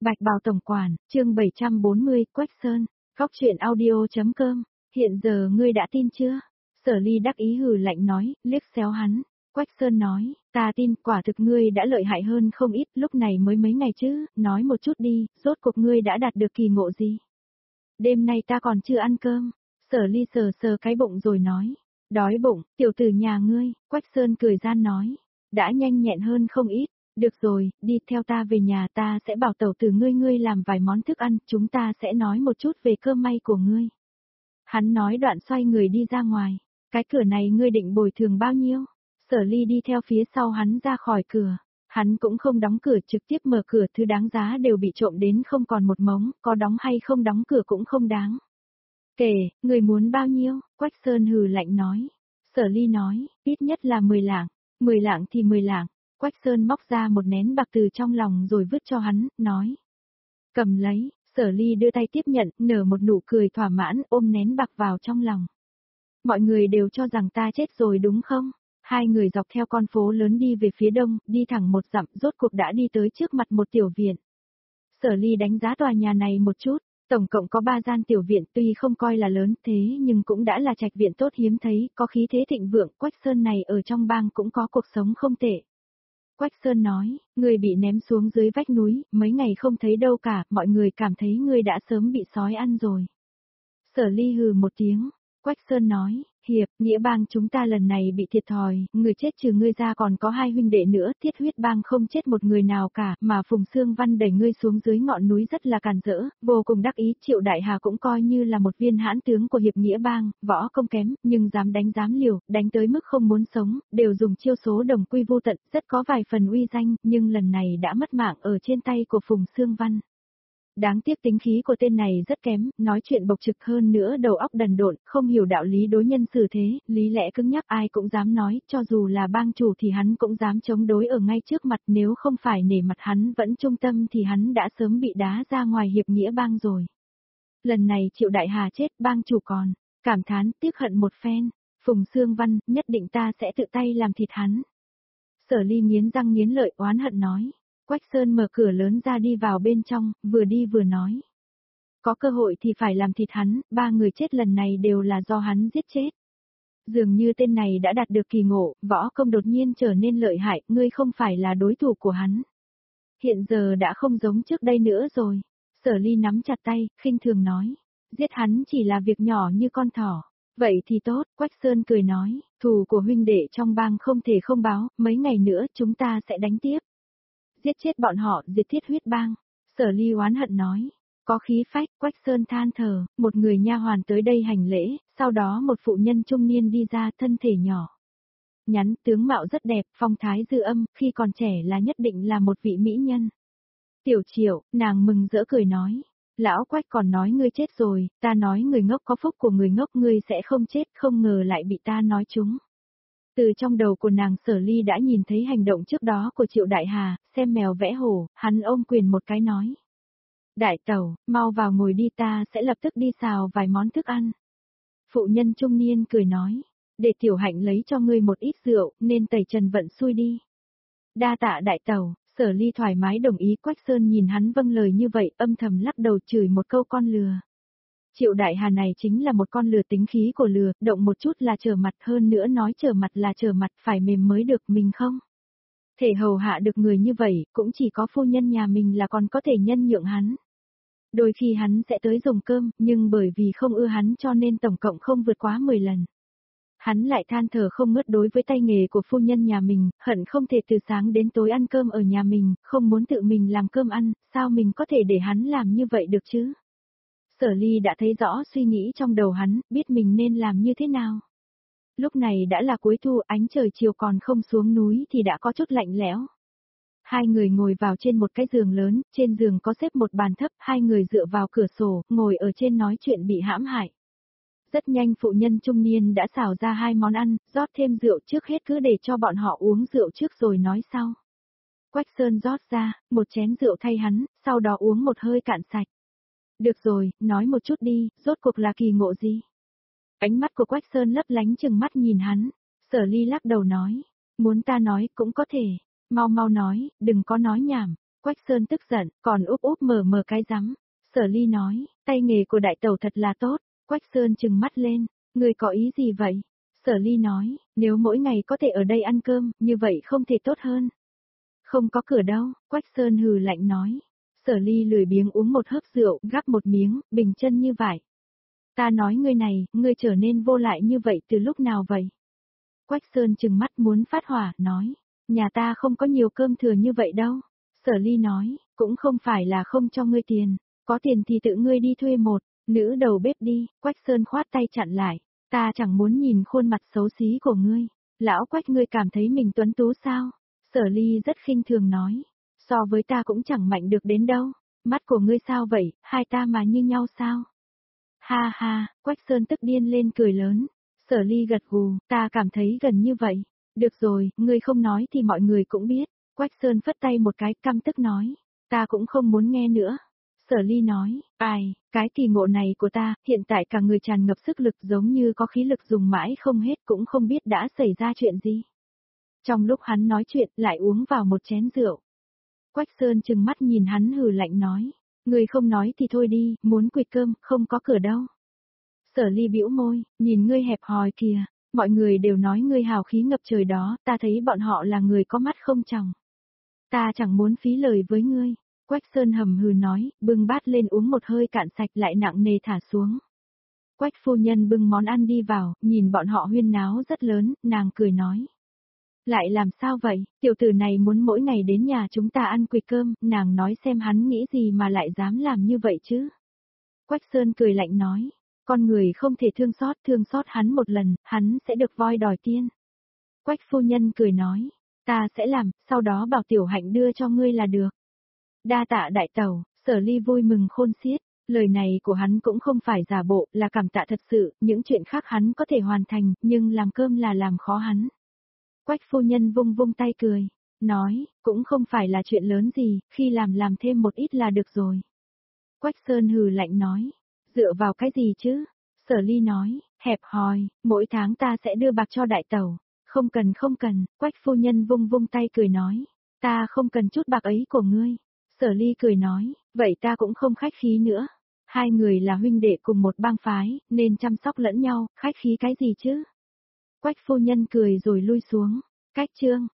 Bạch Bào Tổng Quản, chương 740, Quách Sơn, Góc truyện audio.com, hiện giờ ngươi đã tin chưa? Sở Ly đắc ý hừ lạnh nói, liếc xéo hắn. Quách Sơn nói, ta tin, quả thực ngươi đã lợi hại hơn không ít, lúc này mới mấy ngày chứ, nói một chút đi, rốt cuộc ngươi đã đạt được kỳ ngộ gì? Đêm nay ta còn chưa ăn cơm. Sở Ly sờ sờ cái bụng rồi nói, đói bụng, tiểu tử nhà ngươi. Quách Sơn cười gian nói, đã nhanh nhẹn hơn không ít. Được rồi, đi theo ta về nhà, ta sẽ bảo tẩu tử ngươi làm vài món thức ăn, chúng ta sẽ nói một chút về cơm may của ngươi. Hắn nói đoạn xoay người đi ra ngoài, cái cửa này ngươi định bồi thường bao nhiêu? Sở Ly đi theo phía sau hắn ra khỏi cửa, hắn cũng không đóng cửa, trực tiếp mở cửa, thứ đáng giá đều bị trộm đến không còn một mống, có đóng hay không đóng cửa cũng không đáng. Kể, người muốn bao nhiêu? Quách Sơn hừ lạnh nói. Sở Ly nói, ít nhất là 10 lạng, 10 lạng thì 10 lạng. Quách Sơn móc ra một nén bạc từ trong lòng rồi vứt cho hắn, nói. Cầm lấy, Sở Ly đưa tay tiếp nhận, nở một nụ cười thỏa mãn, ôm nén bạc vào trong lòng. Mọi người đều cho rằng ta chết rồi đúng không? Hai người dọc theo con phố lớn đi về phía đông, đi thẳng một dặm, rốt cuộc đã đi tới trước mặt một tiểu viện. Sở Ly đánh giá tòa nhà này một chút, tổng cộng có 3 gian tiểu viện, tuy không coi là lớn thế nhưng cũng đã là trạch viện tốt hiếm thấy, có khí thế thịnh vượng. Quách Sơn này ở trong bang cũng có cuộc sống không tệ. Quách Sơn nói, ngươi bị ném xuống dưới vách núi, mấy ngày không thấy đâu cả, mọi người cảm thấy ngươi đã sớm bị sói ăn rồi. Sở Ly hừ một tiếng, Quách Sơn nói, hiệp, nghĩa bang chúng ta lần này bị thiệt thòi, người chết trừ ngươi ra còn có 2 huynh đệ nữa, thiết huyết bang không chết một người nào cả, mà Phùng Sương Văn đẩy ngươi xuống dưới ngọn núi rất là càn rỡ, vô cùng đắc ý. Triệu Đại Hà cũng coi như là một viên hãn tướng của hiệp nghĩa bang, võ không kém, nhưng dám đánh dám liều, đánh tới mức không muốn sống, đều dùng chiêu số đồng quy vô tận, rất có vài phần uy danh, nhưng lần này đã mất mạng ở trên tay của Phùng Sương Văn. Đáng tiếc tính khí của tên này rất kém, nói chuyện bộc trực, hơn nữa đầu óc đần độn, không hiểu đạo lý đối nhân xử thế, lý lẽ cứng nhắc ai cũng dám nói, cho dù là bang chủ thì hắn cũng dám chống đối ở ngay trước mặt, nếu không phải nể mặt hắn vẫn trung tâm thì hắn đã sớm bị đá ra ngoài hiệp nghĩa bang rồi. Lần này Triệu Đại Hà chết, bang chủ còn cảm thán tiếc hận một phen, Phùng Sương Văn, nhất định ta sẽ tự tay làm thịt hắn. Sở Ly nghiến răng nghiến lợi oán hận nói. Quách Sơn mở cửa lớn ra đi vào bên trong, vừa đi vừa nói. Có cơ hội thì phải làm thịt hắn, 3 người chết lần này đều là do hắn giết chết. Dường như tên này đã đạt được kỳ ngộ, võ công đột nhiên trở nên lợi hại, ngươi không phải là đối thủ của hắn. Hiện giờ đã không giống trước đây nữa rồi. Sở Ly nắm chặt tay, khinh thường nói. Giết hắn chỉ là việc nhỏ như con thỏ. Vậy thì tốt, Quách Sơn cười nói, thù của huynh đệ trong bang không thể không báo, mấy ngày nữa chúng ta sẽ đánh tiếp. Giết chết bọn họ, diệt thiết huyết bang. Sở Ly oán hận nói. Có khí phách, Quách Sơn than thở, một người nha hoàn tới đây hành lễ, sau đó một phụ nhân trung niên đi ra, thân thể nhỏ. Nhắn, tướng mạo rất đẹp, phong thái dư âm, khi còn trẻ là nhất định là một vị mỹ nhân. Tiểu Triệu, nàng mừng rỡ cười nói. Lão Quách còn nói ngươi chết rồi, ta nói người ngốc có phúc của người ngốc, ngươi sẽ không chết, không ngờ lại bị ta nói trúng. Từ trong đầu của nàng, Sở Ly đã nhìn thấy hành động trước đó của Triệu Đại Hà, xem mèo vẽ hổ, hắn ôm quyền một cái nói. Đại tẩu, mau vào ngồi đi, ta sẽ lập tức đi xào vài món thức ăn. Phụ nhân trung niên cười nói, để tiểu hạnh lấy cho ngươi một ít rượu, nên tẩy trần vận xuôi đi. Đa tạ đại tẩu. Sở Ly thoải mái đồng ý. Quách Sơn nhìn hắn vâng lời như vậy, âm thầm lắc đầu chửi một câu con lừa. Triệu Đại Hà này chính là một con lừa, tính khí của lừa, động một chút là trở mặt, hơn nữa nói trở mặt là trở mặt, phải mềm mới được, mình không thể hầu hạ được người như vậy, cũng chỉ có phu nhân nhà mình là còn có thể nhân nhượng hắn. Đôi khi hắn sẽ tới dùng cơm, nhưng bởi vì không ưa hắn cho nên tổng cộng không vượt quá 10 lần. Hắn lại than thở không ngớt đối với tay nghề của phu nhân nhà mình, hận không thể từ sáng đến tối ăn cơm ở nhà mình, không muốn tự mình làm cơm ăn, sao mình có thể để hắn làm như vậy được chứ? Sở Ly đã thấy rõ suy nghĩ trong đầu hắn, biết mình nên làm như thế nào. Lúc này đã là cuối thu, ánh trời chiều còn không xuống núi thì đã có chút lạnh lẽo. Hai người ngồi vào trên một cái giường lớn, trên giường có xếp một bàn thấp, hai người dựa vào cửa sổ, ngồi ở trên nói chuyện bị hãm hại. Rất nhanh phụ nhân trung niên đã xào ra 2 món ăn, rót thêm rượu, trước hết cứ để cho bọn họ uống rượu trước rồi nói sau. Quách Sơn rót ra, một chén rượu thay hắn, sau đó uống một hơi cạn sạch. Được rồi, nói một chút đi, rốt cuộc là kỳ ngộ gì? Ánh mắt của Quách Sơn lấp lánh chừng mắt nhìn hắn. Sở Ly lắc đầu nói, muốn ta nói cũng có thể, mau mau nói, đừng có nói nhảm. Quách Sơn tức giận, còn úp úp mở mở cái rắm. Sở Ly nói, tay nghề của đại tẩu thật là tốt. Quách Sơn trừng mắt lên, người có ý gì vậy? Sở Ly nói, nếu mỗi ngày có thể ở đây ăn cơm, như vậy không thể tốt hơn. Không có cửa đâu, Quách Sơn hừ lạnh nói. Sở Ly lười biếng uống một hớp rượu, gắp một miếng, bình chân như vậy. Ta nói ngươi này, ngươi trở nên vô lại như vậy từ lúc nào vậy? Quách Sơn trừng mắt muốn phát hỏa, nói, nhà ta không có nhiều cơm thừa như vậy đâu. Sở Ly nói, cũng không phải là không cho ngươi tiền, có tiền thì tự ngươi đi thuê một nữ đầu bếp đi. Quách Sơn khoát tay chặn lại, ta chẳng muốn nhìn khuôn mặt xấu xí của ngươi. Lão Quách, ngươi cảm thấy mình tuấn tú sao? Sở Ly rất khinh thường nói, so với ta cũng chẳng mạnh được đến đâu. Mắt của ngươi sao vậy, hai ta mà như nhau sao? Ha ha, Quách Sơn tức điên lên cười lớn. Sở Ly gật gù, ta cảm thấy gần như vậy. Được rồi, ngươi không nói thì mọi người cũng biết. Quách Sơn phất tay một cái, căm tức nói, ta cũng không muốn nghe nữa. Sở Ly nói, ai, cái kỳ ngộ này của ta, hiện tại cả người tràn ngập sức lực giống như có khí lực dùng mãi không hết, cũng không biết đã xảy ra chuyện gì. Trong lúc hắn nói chuyện, lại uống vào một chén rượu. Quách Sơn trừng mắt nhìn hắn hừ lạnh nói, người không nói thì thôi đi, muốn quỵt cơm, không có cửa đâu. Sở Ly bĩu môi, nhìn ngươi hẹp hòi kìa, mọi người đều nói ngươi hào khí ngập trời đó, ta thấy bọn họ là người có mắt không tròng. Ta chẳng muốn phí lời với ngươi. Quách Sơn hầm hừ nói, bưng bát lên uống một hơi cạn sạch lại nặng nề thả xuống. Quách phu nhân bưng món ăn đi vào, nhìn bọn họ huyên náo rất lớn, nàng cười nói. Lại làm sao vậy, tiểu tử này muốn mỗi ngày đến nhà chúng ta ăn quỵt cơm, nàng nói xem hắn nghĩ gì mà lại dám làm như vậy chứ. Quách Sơn cười lạnh nói, con người không thể thương xót hắn một lần, hắn sẽ được voi đòi tiên. Quách phu nhân cười nói, ta sẽ làm, sau đó bảo tiểu hạnh đưa cho ngươi là được. Đa tạ đại tẩu. Sở Ly vui mừng khôn xiết, lời này của hắn cũng không phải giả bộ, là cảm tạ thật sự, những chuyện khác hắn có thể hoàn thành, nhưng làm cơm là làm khó hắn. Quách phu nhân vung vung tay cười, nói, cũng không phải là chuyện lớn gì, khi làm thêm một ít là được rồi. Quách Sơn hừ lạnh nói, dựa vào cái gì chứ? Sở Ly nói, hẹp hòi, mỗi tháng ta sẽ đưa bạc cho đại tẩu. Không cần, Quách phu nhân vung vung tay cười nói, ta không cần chút bạc ấy của ngươi. Sở Ly cười nói, vậy ta cũng không khách khí nữa. Hai người là huynh đệ cùng một bang phái, nên chăm sóc lẫn nhau, khách khí cái gì chứ? Quách phu nhân cười rồi lui xuống. Cách chương